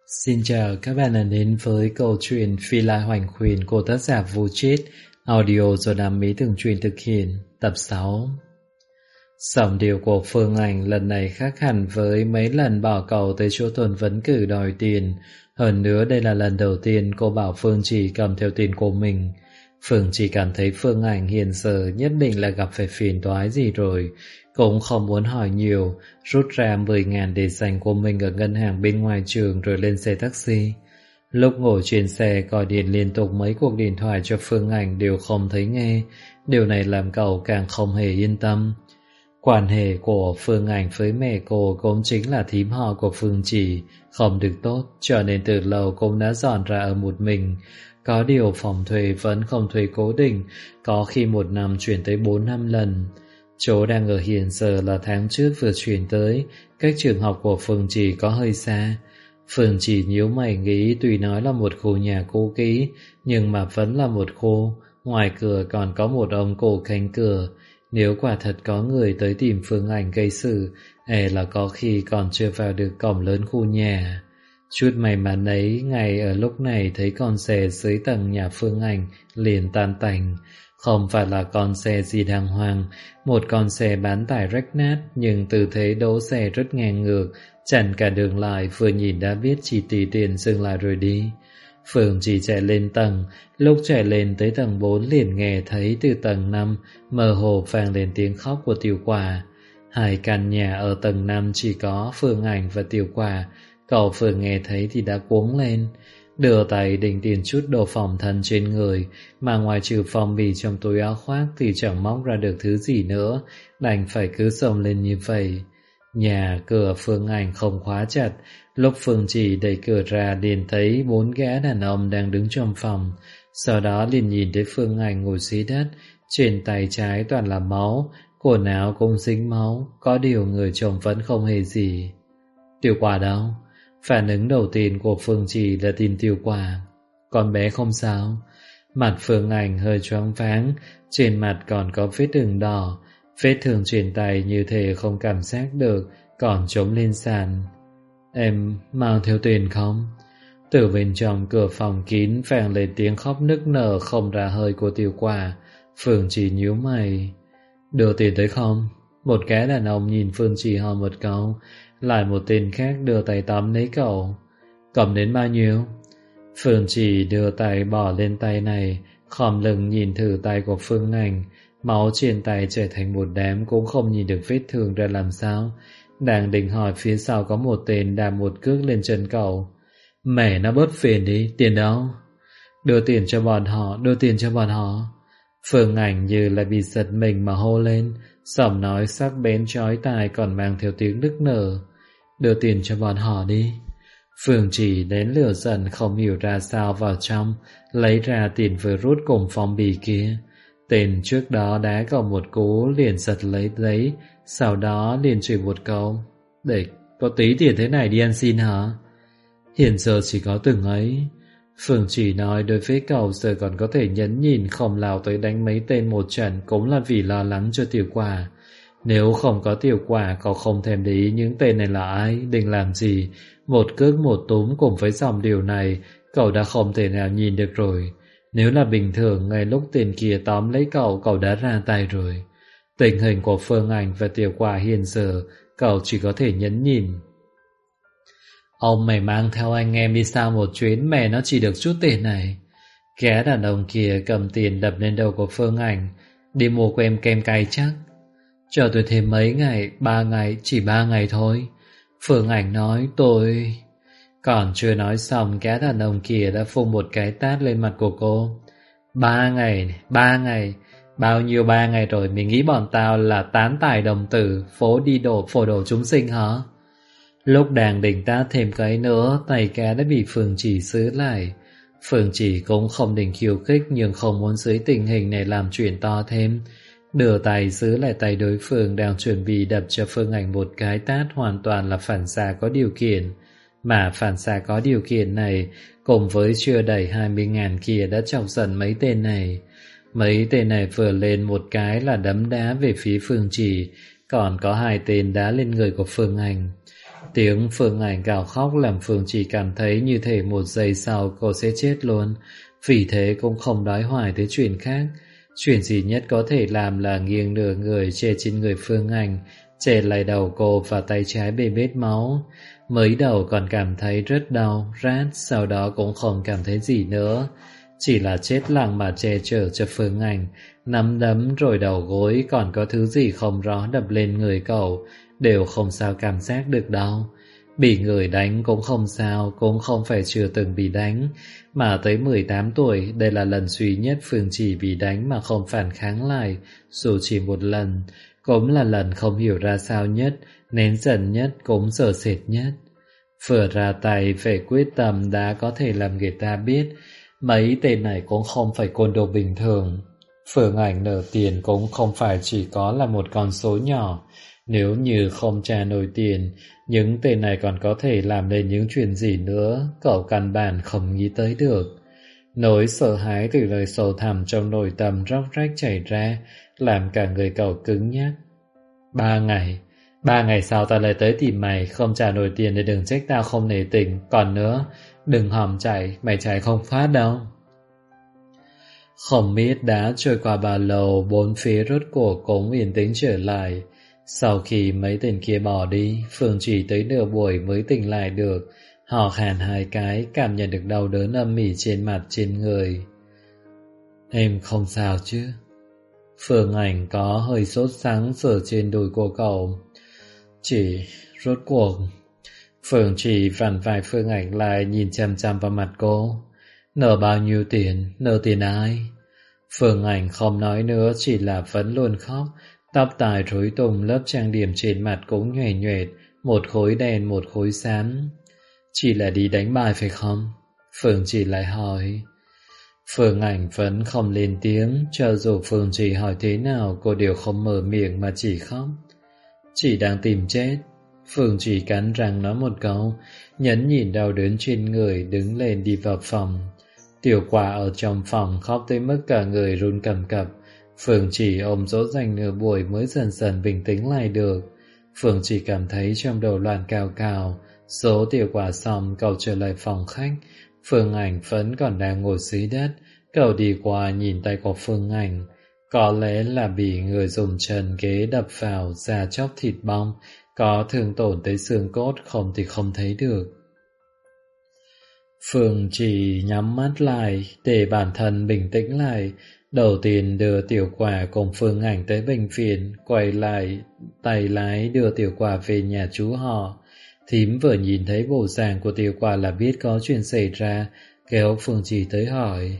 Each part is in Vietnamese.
Xin chào các bạn đã đến với câu chuyện Phi Lai Hoành Khuyển của tác giả Vũ Chiết, audio do Đam Mỹ Tường Truyền thực hiện, tập 6. Giọng điệu của Phương Ảnh lần này khác hẳn với mấy lần bảo cậu tới chỗ Tuần vấn cử đòi tiền. Hơn nữa đây là lần đầu tiên cô bảo Phương Chỉ cầm theo tiền của mình. Phương Chỉ cảm thấy Phương Ảnh hiện giờ nhất định là gặp phải phiền toái gì rồi, cũng không muốn hỏi nhiều, rút ra 10.000 để dành của mình ở ngân hàng bên ngoài trường rồi lên xe taxi. Lúc ngồi trên xe gọi điện liên tục mấy cuộc điện thoại cho Phương Ảnh đều không thấy nghe, điều này làm cậu càng không hề yên tâm. Quan hệ của Phương Ảnh với mẹ cô cũng chính là thím họ của Phương Chỉ, không được tốt, cho nên từ lâu cũng đã dọn ra ở một mình. Có điều phòng thuê vẫn không thuê cố định, có khi một năm chuyển tới 4-5 lần. Chỗ đang ở hiện giờ là tháng trước vừa chuyển tới, cách trường học của Phương Chỉ có hơi xa. Phương Chỉ nhíu mày nghĩ tuy nói là một khu nhà cũ kỹ, nhưng mà vẫn là một khu, ngoài cửa còn có một ông cổ canh cửa. Nếu quả thật có người tới tìm Phương Ảnh gây sự, là có khi còn chưa vào được cổng lớn khu nhà. Chút may mắn ấy, ngay ở lúc này thấy con xe dưới tầng nhà Phương Ảnh liền tan tành. Không phải là con xe gì đàng hoàng, một con xe bán tải rách nát, nhưng tư thế đỗ xe rất ngang ngược, chặn cả đường lại, vừa nhìn đã biết chỉ tùy tiện dừng lại rồi đi. Phương chỉ chạy lên tầng, lúc chạy lên tới tầng 4 liền nghe thấy từ tầng 5 mơ hồ vang lên tiếng khóc của Tiểu Quả. Hai căn nhà ở tầng 5 chỉ có Phương Ảnh và Tiểu Quả, cậu vừa nghe thấy thì đã cuống lên, đưa tay định tìm chút đồ phòng thân trên người, mà ngoài trừ phong bì trong túi áo khoác thì chẳng móc ra được thứ gì nữa, đành phải cứ xông lên như vậy. Nhà cửa Phương Ảnh không khóa chặt, lúc Phương Chỉ đẩy cửa ra liền thấy 4 gã đàn ông đang đứng trong phòng, sau đó liền nhìn thấy Phương Ảnh ngồi dưới đất, trên tay trái toàn là máu, quần áo cũng dính máu, có điều người chồng vẫn không hề gì. Tiểu Quả đâu? Phản ứng đầu tiên của Phương Chỉ là tìm Tiểu Quả. Con bé không sao. Mặt Phương Ảnh hơi choáng váng, trên mặt còn có vết ửng đỏ, vết thương trên tay như thể không cảm giác được, còn trống lên sàn. Em mang theo tiền không? Từ bên trong cửa phòng kín vang lên tiếng khóc nức nở không ra hơi của Tiểu Quả. Phương Chỉ nhíu mày. Đưa tiền tới không? Một cái đàn ông nhìn Phương Chỉ hỏi một câu, lại một tên khác đưa tay tóm lấy cậu. Cầm đến bao nhiêu? Phương Chỉ đưa tay bỏ lên tay này, khom lưng nhìn thử tay của Phương Ảnh. Máu trên tay chảy thành một đám, cũng không nhìn được vết thương ra làm sao. Đang định hỏi, phía sau có một tên đạp một cước lên chân cậu. Mẹ nó bớt phiền đi, tiền đâu? Đưa tiền cho bọn họ, đưa tiền cho bọn họ. Phương Ảnh như lại bị giật mình mà hô lên, giọng nói sắc bén chói tai còn mang theo tiếng nức nở. Đưa tiền cho bọn họ đi. Phương Chỉ đến lửa giận không hiểu ra sao vào trong, lấy ra tiền vừa rút cùng phong bì kia. Tên trước đó đá cậu một cú liền giật lấy giấy, sau đó liền chửi một câu. Để có tí tiền thế này đi ăn xin hả? Hiện giờ chỉ có từng ấy. Phương Chỉ nói đối với cậu giờ còn có thể nhẫn nhìn không lao tới đánh mấy tên một trận cũng là vì lo lắng cho Tiểu Quả. Nếu không có Tiểu Quả, cậu không thèm để ý những tên này là ai, định làm gì. Một cước một túm cùng với dòng điều này, cậu đã không thể nào nhìn được rồi. Nếu là bình thường, ngay lúc tên kia tóm lấy cậu, cậu đã ra tay rồi. Tình hình của Phương Ảnh và Tiểu Quả hiện giờ, cậu chỉ có thể nhẫn nhìn. Ông mày mang theo anh em đi sao một chuyến, mẹ nó chỉ được chút tiền này. Gã đàn ông kia cầm tiền đập lên đầu của Phương Ảnh. Đi mua của em kem cay chắc. Chờ tôi thêm mấy ngày, 3 ngày, chỉ 3 ngày thôi. Phương Ảnh nói tôi... Còn chưa nói xong, gã đàn ông kia đã phun một cái tát lên mặt của cô. 3 ngày, 3 ngày. Bao nhiêu 3 ngày rồi, mình nghĩ bọn tao là tán tài đồng tử, phố đi đổ phổ đổ chúng sinh hả? Lúc đang định tát thêm cái nữa, tay cá đã bị Phương Chỉ giữ lại. Phương Chỉ cũng không định khiêu khích, nhưng không muốn dưới tình hình này làm chuyện to thêm. Đưa tay giữ lại tay đối phương đang chuẩn bị đập cho Phương Ảnh một cái tát, hoàn toàn là phản xạ có điều kiện. Mà phản xạ có điều kiện này cùng với chưa đầy 20.000 kia đã chọc giận mấy tên này. Mấy tên này vừa lên một cái là đấm đá về phía Phương Chỉ, còn có 2 tên đá lên người của Phương Ảnh. Tiếng Phương Ảnh gào khóc làm Phương chỉ cảm thấy như thể một giây sau cô sẽ chết luôn. Vì thế cũng không nói hoài tới chuyện khác. Chuyện gì nhất có thể làm là nghiêng nửa người che trên người Phương Ảnh, che lại đầu cô và tay trái bê bết máu. Mới đầu còn cảm thấy rất đau, rát, sau đó cũng không cảm thấy gì nữa. Chỉ là chết lặng mà che chở cho Phương Ảnh, nắm đấm rồi đầu gối còn có thứ gì không rõ đập lên người cậu, đều không sao cảm giác được đâu. Bị người đánh cũng không sao, cũng không phải chưa từng bị đánh, mà tới 18 tuổi, đây là lần duy nhất Phương chỉ bị đánh mà không phản kháng lại, dù chỉ một lần, cũng là lần không hiểu ra sao nhất, nén giận nhất, cũng sợ sệt nhất. Vừa ra tay về quyết tâm đã có thể làm người ta biết, mấy tên này cũng không phải côn đồ bình thường. Phương Ảnh nợ tiền cũng không phải chỉ có là một con số nhỏ. Nếu như không trả nổi tiền, những tên này còn có thể làm nên những chuyện gì nữa, cậu căn bản không nghĩ tới được. Nỗi sợ hãi từ lời sầu thẳm trong nội tâm róc rách chảy ra, làm cả người cậu cứng nhắc. 3 ngày sau tao lại tới tìm mày, không trả nổi tiền thì đừng trách tao không nể tình. Còn nữa, đừng hòng chạy, mày chạy không phát đâu. Không biết đã trôi qua bao lâu, bốn phía rốt cuộc cũng yên tĩnh trở lại. Sau khi mấy tên kia bỏ đi, Phương chỉ tới nửa buổi mới tỉnh lại được. Họ khàn 2 cái, cảm nhận được đau đớn âm ỉ trên mặt trên người. Em không sao chứ? Phương Ảnh có hơi sốt sắng sờ trên đùi của cậu. Chỉ, rốt cuộc. Phương chỉ vặn vai Phương Ảnh lại nhìn chăm chăm vào mặt cô. Nợ bao nhiêu tiền, nợ tiền ai? Phương Ảnh không nói nữa, chỉ là vẫn luôn khóc. Tóc tai rối tung, lớp trang điểm trên mặt cũng nhoẻn nhoẹt, một khối đen một khối xám. Chỉ là đi đánh bài phải không? Phương chỉ lại hỏi. Phương Ảnh vẫn không lên tiếng, cho dù Phương chỉ hỏi thế nào cô đều không mở miệng mà chỉ khóc. Chỉ đang tìm chết. Phương chỉ cắn răng nói một câu, nhẫn nhịn đau đớn trên người, đứng lên đi vào phòng. Tiểu Quả ở trong phòng khóc tới mức cả người run cầm cập. Phương chỉ ôm dỗ dành nửa buổi mới dần dần bình tĩnh lại được. Phương chỉ cảm thấy trong đầu loạn cào cào. Số Tiểu Quả xong, cậu trở lại phòng khách. Phương Ảnh vẫn còn đang ngồi dưới đất. Cậu đi qua nhìn tay của Phương Ảnh. Có lẽ là bị người dùng chân ghế đập vào, da chóc thịt bong, có thương tổn tới xương cốt, không thì không thấy được. Phương chỉ nhắm mắt lại để bản thân bình tĩnh lại. Đầu tiên đưa Tiểu Quả cùng Phương Ảnh tới bệnh viện, quay lại tay lái đưa Tiểu Quả về nhà chú họ. Thím vừa nhìn thấy bộ dạng của Tiểu Quả là biết có chuyện xảy ra, kéo Phương chỉ tới hỏi.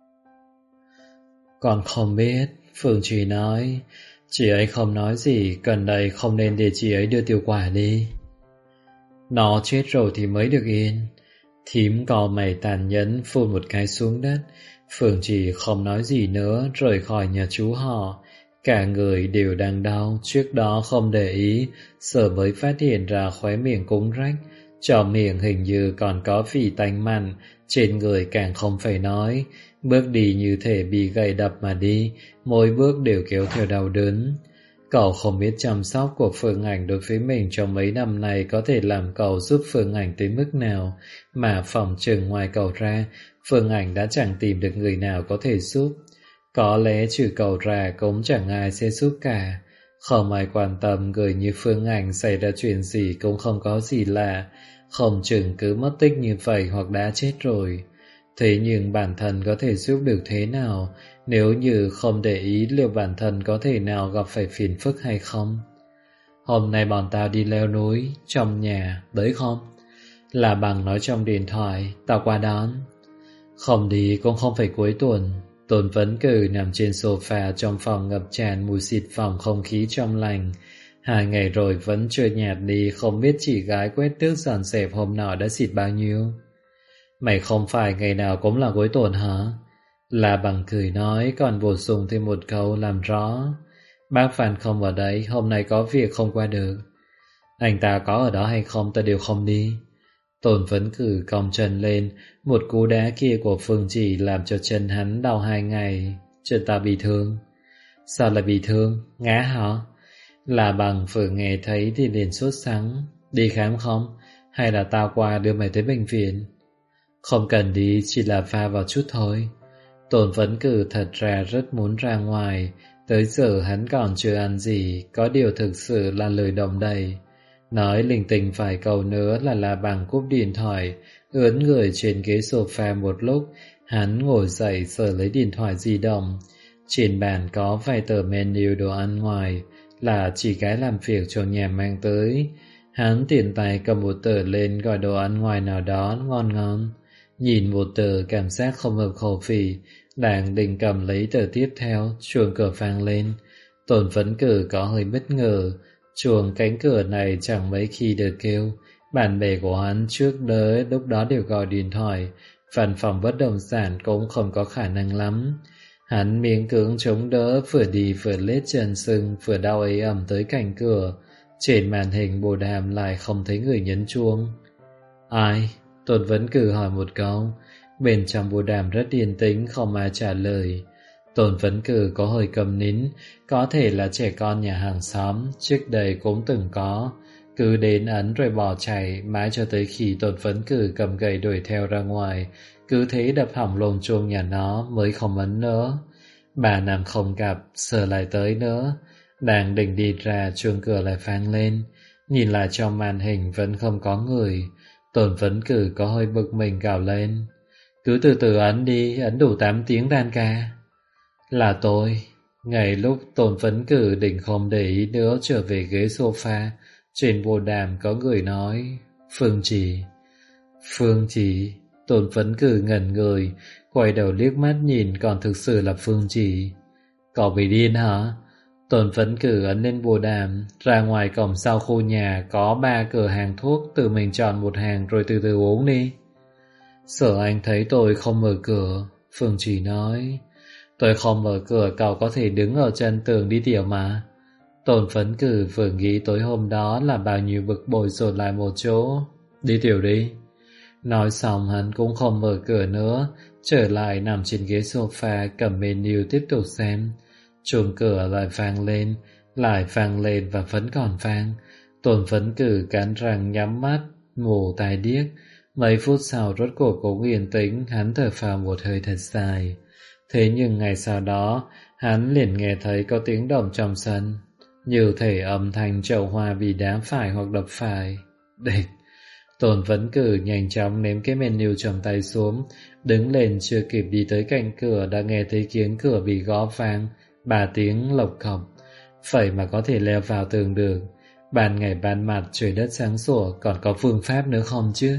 Còn không biết. Phương chỉ nói. Chị ấy không nói gì, gần đây không nên để chị ấy đưa Tiểu Quả đi. Nó chết rồi thì mới được yên. Thím cò mày tàn nhẫn phun một cái xuống đất. Phương chỉ không nói gì nữa, rời khỏi nhà chú họ. Cả người đều đang đau, trước đó không để ý, giờ mới phát hiện ra khóe miệng cũng rách. Trong miệng hình như còn có vị tanh mặn, trên người càng không phải nói. Bước đi như thể bị gậy đập mà đi, mỗi bước đều kéo theo đau đớn. Cậu không biết chăm sóc của Phương Ảnh đối với mình trong mấy năm này có thể làm cậu giúp Phương Ảnh tới mức nào, mà phỏng chừng ngoài cậu ra, Phương Ảnh đã chẳng tìm được người nào có thể giúp. Có lẽ trừ cậu ra cũng chẳng ai sẽ giúp cả. Không ai quan tâm người như Phương Ảnh xảy ra chuyện gì cũng không có gì lạ, không chừng cứ mất tích như vậy hoặc đã chết rồi. Thế nhưng bản thân có thể giúp được thế nào nếu như không để ý liệu bản thân có thể nào gặp phải phiền phức hay không? Hôm nay bọn tao đi leo núi, trong nhà, tới không? Là Bằng nói trong điện thoại, tao qua đón. Không đi cũng không phải cuối tuần. Tôn Vấn Cử nằm trên sofa trong phòng ngập tràn mùi xịt phòng không khí trong lành. 2 ngày rồi vẫn chưa nhạt đi, không biết chị gái quét tước dọn dẹp hôm nọ đã xịt bao nhiêu. Mày không phải ngày nào cũng là cuối tuần hả? Là Bằng cười nói, còn bổ sung thêm một câu làm rõ. Bác Phan không ở đấy, hôm nay có việc không qua được. Anh ta có ở đó hay không ta đều không đi. Tôn Vấn Cử cong chân lên, một cú đá kia của Phương Chỉ làm cho chân hắn đau 2 ngày. Chân ta bị thương. Sao lại bị thương? Ngã hả? Là Bằng vừa nghe thấy thì liền sốt sắng. Đi khám không? Hay là tao qua đưa mày tới bệnh viện? Không cần đi, chỉ là pha vào chút thôi. Tôn Vấn Cử thật ra rất muốn ra ngoài. Tới giờ hắn còn chưa ăn gì, có điều thực sự là lời đòn đầy. Nói linh tinh vài câu nữa là La Bằng cúp điện thoại, ướn người trên ghế sofa một lúc. Hắn ngồi dậy sờ lấy điện thoại di động. Trên bàn có vài tờ menu đồ ăn ngoài, là chị gái làm việc cho nhà mang tới. Hắn tiện tay cầm một tờ lên gọi đồ ăn ngoài nào đó ngon ngon. Nhìn một tờ cảm giác không hợp khẩu vị, đang định cầm lấy tờ tiếp theo, chuông cửa vang lên. Tôn Vấn Cử có hơi bất ngờ, chuông cánh cửa này chẳng mấy khi được kêu. Bạn bè của hắn trước đó lúc đó đều gọi điện thoại, văn phòng bất động sản cũng không có khả năng lắm. Hắn miễn cưỡng chống đỡ, vừa đi vừa lết chân sưng, vừa đau ế ẩm tới cạnh cửa. Trên màn hình bộ đàm lại không thấy người nhấn chuông. Ai? Tôn Vấn Cử hỏi một câu. Bên trong bộ đàm rất yên tĩnh, không ai trả lời. Tôn Vấn Cử có hơi câm nín, có thể là trẻ con nhà hàng xóm, trước đây cũng từng có. Cứ đến ấn rồi bỏ chạy, mãi cho tới khi Tôn Vấn Cử cầm gậy đuổi theo ra ngoài, cứ thế đập hỏng lồng chuông nhà nó mới không ấn nữa. Bà nằm không gặp, sờ lại tới nữa. Đang định đi ra, chuông cửa lại vang lên. Nhìn lại trong màn hình vẫn không có người. Tôn Vấn Cử có hơi bực mình gào lên. Cứ từ từ ấn đi, ấn đủ 8 tiếng đan ca. Là tôi. Ngay lúc Tôn Vấn Cử định không để ý nữa trở về ghế sofa, trên bộ đàm có người nói. Phương Trì. Phương Trì. Tôn Vấn Cử ngẩn người, quay đầu liếc mắt nhìn, còn thực sự là Phương Trì. Cậu bị điên hả? Tôn Vấn Cử ấn lên bộ đàm. Ra ngoài cổng sau khu nhà có 3 cửa hàng thuốc, tự mình chọn một hàng rồi từ từ uống đi. Sợ anh thấy tôi không mở cửa, Phương Trì nói. Tôi không mở cửa, cậu có thể đứng ở chân tường đi tiểu mà. Tôn Vấn Cử vừa nghĩ tối hôm đó là bao nhiêu bực bội dồn lại một chỗ. Đi tiểu đi. Nói xong hắn cũng không mở cửa nữa, trở lại nằm trên ghế sofa cầm menu tiếp tục xem. Chuông cửa lại vang lên và vẫn còn vang. Tôn Vấn Cử cắn răng nhắm mắt, ngủ tai điếc. Mấy phút sau rốt cuộc cũng yên tĩnh, hắn thở phào một hơi thật dài. Thế nhưng ngày sau đó, hắn liền nghe thấy có tiếng động trong sân, như thể âm thanh chậu hoa bị đá phải hoặc đập phải. Địch! Tôn Vấn Cử nhanh chóng ném cái menu trong tay xuống, đứng lên chưa kịp đi tới cạnh cửa đã nghe thấy tiếng cửa bị gõ vang, 3 tiếng lộc cọc. Vậy mà có thể leo vào tường được. Ban ngày ban mặt trời đất sáng sủa, còn có phương pháp nữa không chứ?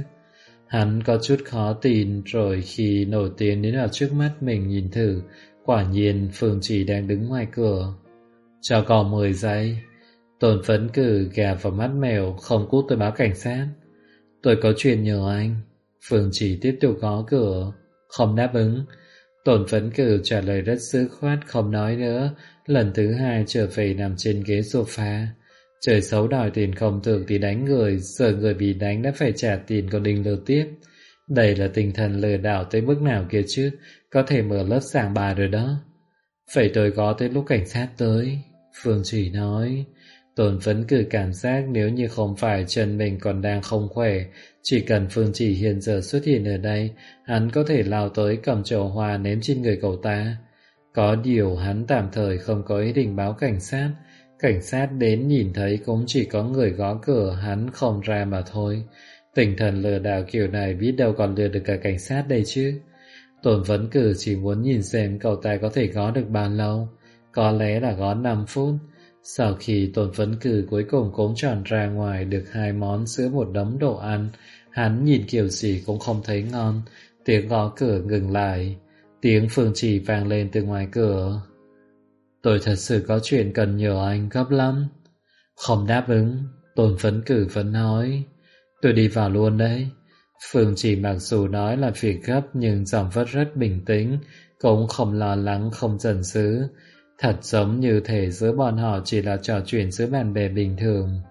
Hắn có chút khó tin, rồi khi nổi tiếng đến ở trước mắt mình nhìn thử, quả nhiên Phương Trì đang đứng ngoài cửa. Cho cậu 10 giây. Tôn Vấn Cử gà vào mắt mèo, không cút tôi báo cảnh sát. Tôi có chuyện nhờ anh. Phương Trì tiếp tục gõ cửa. Không đáp ứng. Tôn Vấn Cử trả lời rất dứt khoát, không nói nữa. Lần thứ 2 trở về nằm trên ghế sofa. Trời xấu đòi tiền không tưởng thì đánh người, giờ người bị đánh đã phải trả tiền còn định lừa tiếp. Đây là tinh thần lừa đảo tới mức nào kia chứ, có thể mở lớp giảng bài rồi đó. Vậy tôi có tới lúc cảnh sát tới, Phương Trì nói. Tôn Vấn Cử cảm giác nếu như không phải chân mình còn đang không khỏe, chỉ cần Phương Trì hiện giờ xuất hiện ở đây, hắn có thể lao tới cầm chậu hoa ném trên người cậu ta. Có điều hắn tạm thời không có ý định báo cảnh sát. Cảnh sát đến nhìn thấy cũng chỉ có người gõ cửa, hắn không ra mà thôi. Tinh thần lừa đảo kiểu này biết đâu còn lừa được cả cảnh sát đây chứ. Tôn Vấn Cử chỉ muốn nhìn xem cậu ta có thể gõ được bao lâu. Có lẽ là gõ 5 phút. Sau khi Tôn Vấn Cử cuối cùng cũng chọn ra ngoài được 2 món giữa một đống đồ ăn, hắn nhìn kiểu gì cũng không thấy ngon. Tiếng gõ cửa ngừng lại. Tiếng Phương Trì vang lên từ ngoài cửa. Tôi thật sự có chuyện cần nhờ anh gấp lắm. Không đáp ứng, Tôn Vấn Cử vẫn nói. Tôi đi vào luôn đấy. Phương Trì mặc dù nói là việc gấp nhưng giọng vẫn rất bình tĩnh, cũng không lo lắng, không giận dữ. Thật giống như thể giữa bọn họ chỉ là trò chuyện giữa bạn bè bình thường.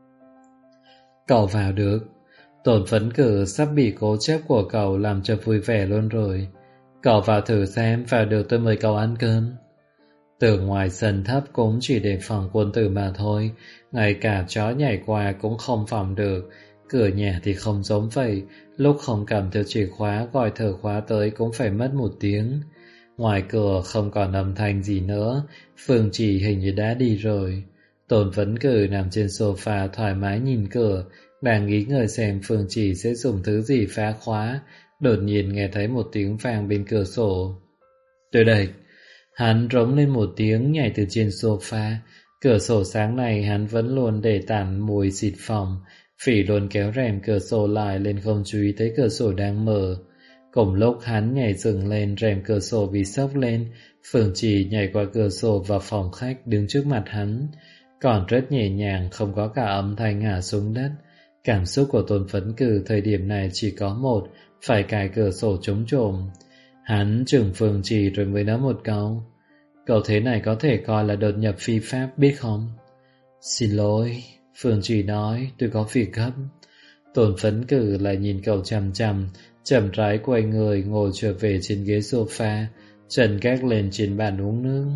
Cậu vào được. Tôn Vấn Cử sắp bị cố chấp của cậu làm cho vui vẻ luôn rồi. Cậu vào thử xem, vào được tôi mời cậu ăn cơm. Tường ngoài sân thấp cũng chỉ để phòng quân tử mà thôi, ngay cả chó nhảy qua cũng không phòng được. Cửa nhà thì không giống vậy, lúc không cầm theo chìa khóa gọi thợ khóa tới cũng phải mất 1 tiếng. Ngoài cửa không còn âm thanh gì nữa, Phương Chỉ hình như đã đi rồi. Tôn Vấn Cử nằm trên sofa thoải mái nhìn cửa, đang nghĩ ngợi xem Phương Chỉ sẽ dùng thứ gì phá khóa. Đột nhiên nghe thấy một tiếng vang bên cửa sổ. Tôi đây. Hắn rống lên một tiếng nhảy từ trên sofa. Cửa sổ sáng này hắn vẫn luôn để tản mùi xịt phòng. Phỉ luôn kéo rèm cửa sổ lại lên không chú ý thấy cửa sổ đang mở. Cùng lúc hắn nhảy dựng lên, rèm cửa sổ bị xốc lên. Phương Chỉ nhảy qua cửa sổ vào phòng khách đứng trước mặt hắn. Còn rất nhẹ nhàng, không có cả âm thanh ngã xuống đất. Cảm xúc của Tôn Phấn Cử thời điểm này chỉ có một, phải cài cửa sổ chống trộm. Hắn chừng Phương Chỉ rồi mới nói một câu. Cậu thế này có thể coi là đột nhập phi pháp biết không? Xin lỗi, Phương Chỉ nói, tôi có việc gấp. Tôn Phấn Cử lại nhìn cậu chằm chằm, chậm rãi quay người ngồi trở về trên ghế sofa, chân gác lên trên bàn uống nước.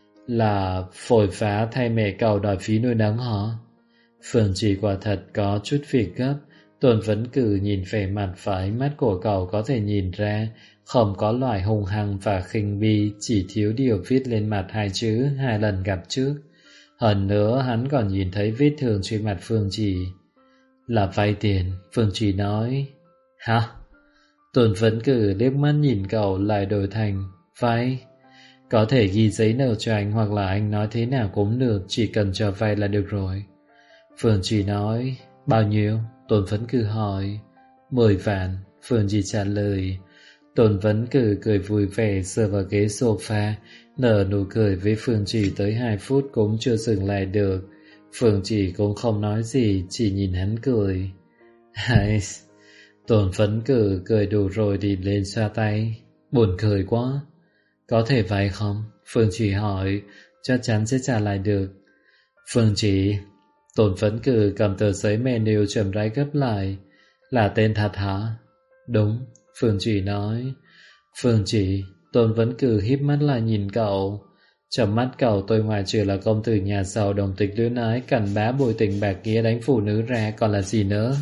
Là phổi phá thay mẹ cậu đòi phí nuôi nấng hả? Phương Chỉ quả thật có chút việc gấp. Tôn Vấn Cử nhìn vẻ mặt và ánh mắt của cậu có thể nhìn ra không có loại hung hăng và khinh bi, chỉ thiếu điều viết lên mặt 2 chữ 2 lần gặp trước. Hơn nữa hắn còn nhìn thấy vết thương trên mặt Phương Chỉ. Là vay tiền, Phương Chỉ nói. Hả? Tôn Vấn Cử liếc mắt nhìn cậu lại đổi thành vay. Có thể ghi giấy nợ cho anh hoặc là anh nói thế nào cũng được, chỉ cần cho vay là được rồi. Phương Chỉ nói. Bao nhiêu? Tôn Vấn Cử hỏi. 10 vạn, Phương Chỉ trả lời. Tôn Vấn Cử cười vui vẻ sờ vào ghế sofa, nở nụ cười với Phương Chỉ tới 2 phút cũng chưa dừng lại được. Phương Chỉ cũng không nói gì, chỉ nhìn hắn cười. Hay... Tôn Vấn Cử cười đủ rồi đi lên xoa tay. Buồn cười quá. Có thể vay không? Phương Chỉ hỏi. Chắc chắn sẽ trả lại được. Phương Chỉ... Tôn Vấn Cử cầm tờ giấy menu chậm rãi gấp lại. Là tên thật hả? Đúng, Phương Chỉ nói. Phương Chỉ... Tôn Vấn Cử híp mắt lại nhìn cậu. Trong mắt cậu tôi ngoài trừ là công tử nhà giàu đồng tịch luyến ái cặn bã bội tình bạc nghĩa đánh phụ nữ ra còn là gì nữa?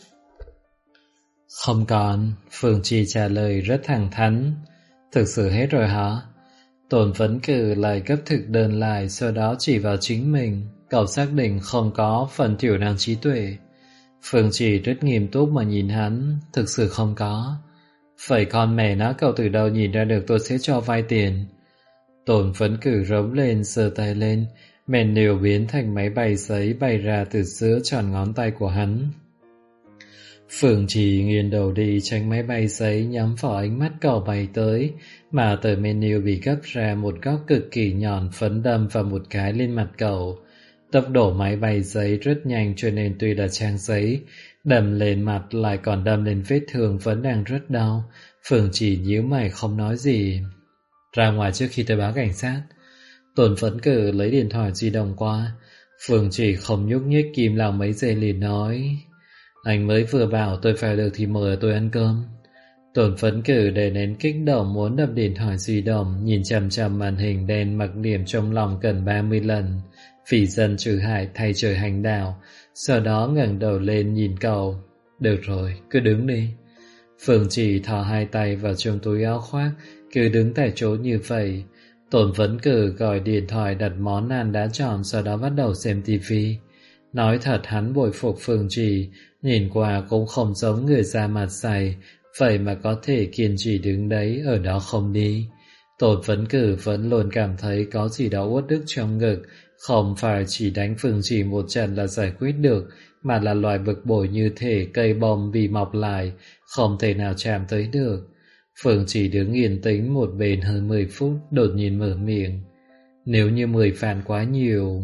Không còn, Phương Chỉ trả lời rất thẳng thắn. Thực sự hết rồi hả? Tôn Vấn Cử lại gấp thực đơn lại, sau đó chỉ vào chính mình. Cậu xác định không có phần thiểu năng trí tuệ. Phương Chỉ rất nghiêm túc mà nhìn hắn. Thực sự không có. Vậy con mẹ nó cậu từ đâu nhìn ra được tôi sẽ cho vay tiền? Tôn Vấn Cử rống lên, giơ tay lên. Menu biến thành máy bay giấy bay ra từ giữa tròn ngón tay của hắn. Phương Chỉ nghiêng đầu đi tránh máy bay giấy nhắm vào ánh mắt cậu bay tới, mà tờ menu bị gấp ra một góc cực kỳ nhọn phấn đâm vào một cái lên mặt cậu. Tốc độ máy bay giấy rất nhanh cho nên tuy là trang giấy, đâm lên mặt lại còn đâm lên vết thương vẫn đang rất đau. Phương Chỉ nhíu mày không nói gì. Ra ngoài trước khi tôi báo cảnh sát. Tôn Vấn Cử lấy điện thoại di động qua. Phương Chỉ không nhúc nhích kìm lòng mấy giây liền nói. Anh mới vừa bảo tôi phải được thì mời tôi ăn cơm. Tôn Vấn Cử để nén kích động muốn đập điện thoại di động, nhìn chằm chằm màn hình đen mặc niệm trong lòng gần 30 lần. Vì dân trừ hại thay trời hành đạo. Sau đó ngẩng đầu lên nhìn cậu. Được rồi, cứ đứng đi. Phương Chỉ thò 2 tay vào trong túi áo khoác, cứ đứng tại chỗ như vậy. Tôn Vấn Cử gọi điện thoại đặt món ăn đã chọn, sau đó bắt đầu xem tivi. Nói thật hắn bội phục Phương Chỉ, nhìn qua cũng không giống người da mặt dày, vậy mà có thể kiên trì đứng đấy ở đó không đi. Tôn Vấn Cử vẫn luôn cảm thấy có gì đó uất ức trong ngực, không phải chỉ đánh Phương Chỉ một trận là giải quyết được, mà là loại bực bội như thể cây bom bị mọc lại, không thể nào chạm tới được. Phương Chỉ đứng yên tĩnh một bên hơn 10 phút, đột nhiên mở miệng. Nếu như 10 phản quá nhiều...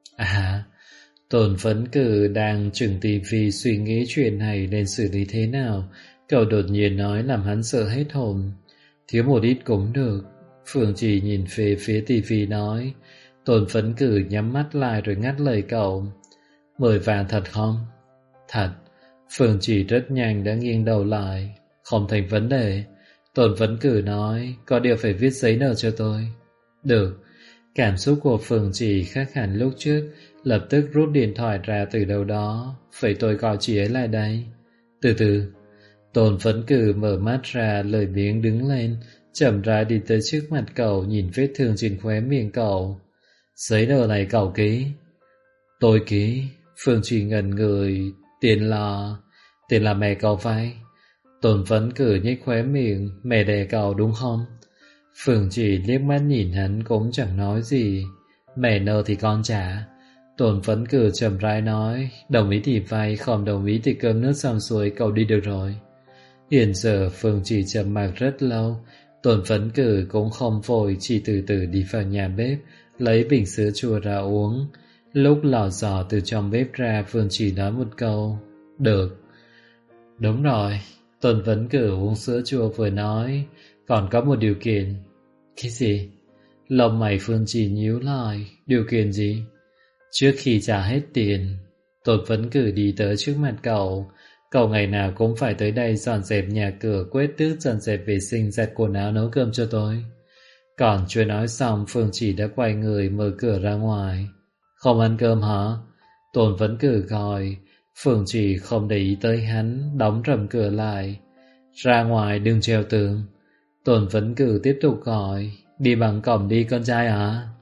Tôn Vấn Cử đang chừng tivi suy nghĩ chuyện này nên xử lý thế nào. Cậu đột nhiên nói làm hắn sợ hết hồn. Thiếu một ít cũng được. Phương Chỉ nhìn về phía tivi nói. Tôn Vấn Cử nhắm mắt lại rồi ngắt lời cậu. 10 vạn thật không? Thật. Phương Chỉ rất nhanh đã nghiêng đầu lại. Không thành vấn đề. Tôn Vấn Cử nói. Có điều phải viết giấy nợ cho tôi. Được. Cảm xúc của Phương Chỉ khác hẳn lúc trước, lập tức rút điện thoại ra từ đâu đó. Vậy tôi gọi chị ấy lại đây. Từ từ. Tôn Phấn Cử mở mắt ra, lười biếng đứng lên, chậm rãi đi tới trước mặt cậu, nhìn vết thương trên khóe miệng cậu. Giấy tờ này cậu ký. Tôi ký. Phương Chỉ ngẩn người. Tiền là mẹ cậu phải. Tôn Phấn Cử nhếch khóe miệng. Mẹ đẻ cậu đúng không? Phương Chỉ liếc mắt nhìn hắn cũng chẳng nói gì. Mẹ nợ thì con trả. Tôn Phấn Cử chậm rãi nói. Đồng ý thì vay, không đồng ý thì cơm nước xong xuôi cậu đi được rồi. Hiện giờ Phương Chỉ trầm mặc rất lâu. Tôn Phấn Cử cũng không vội, chỉ từ từ đi vào nhà bếp, lấy bình sữa chua ra uống. Lúc lò dò từ trong bếp ra, Phương Chỉ nói một câu. Được. Đúng rồi. Tôn Phấn Cử uống sữa chua vừa nói. Còn có một điều kiện. Cái gì? Lông mày Phương Chỉ nhíu lại. Điều kiện gì? Trước khi trả hết tiền, Tôn Phấn Cử đi tới trước mặt cậu. Cậu ngày nào cũng phải tới đây dọn dẹp nhà cửa, quét tước, dọn dẹp vệ sinh, giặt quần áo, nấu cơm cho tôi. Còn chưa nói xong, Phương Chỉ đã quay người mở cửa ra ngoài. Không ăn cơm hả? Tôn Phấn Cử gọi. Phương Chỉ không để ý tới hắn, đóng rầm cửa lại. Ra ngoài đừng treo tường. Tôn Phấn Cử tiếp tục gọi. Đi bằng cổng đi con trai hả?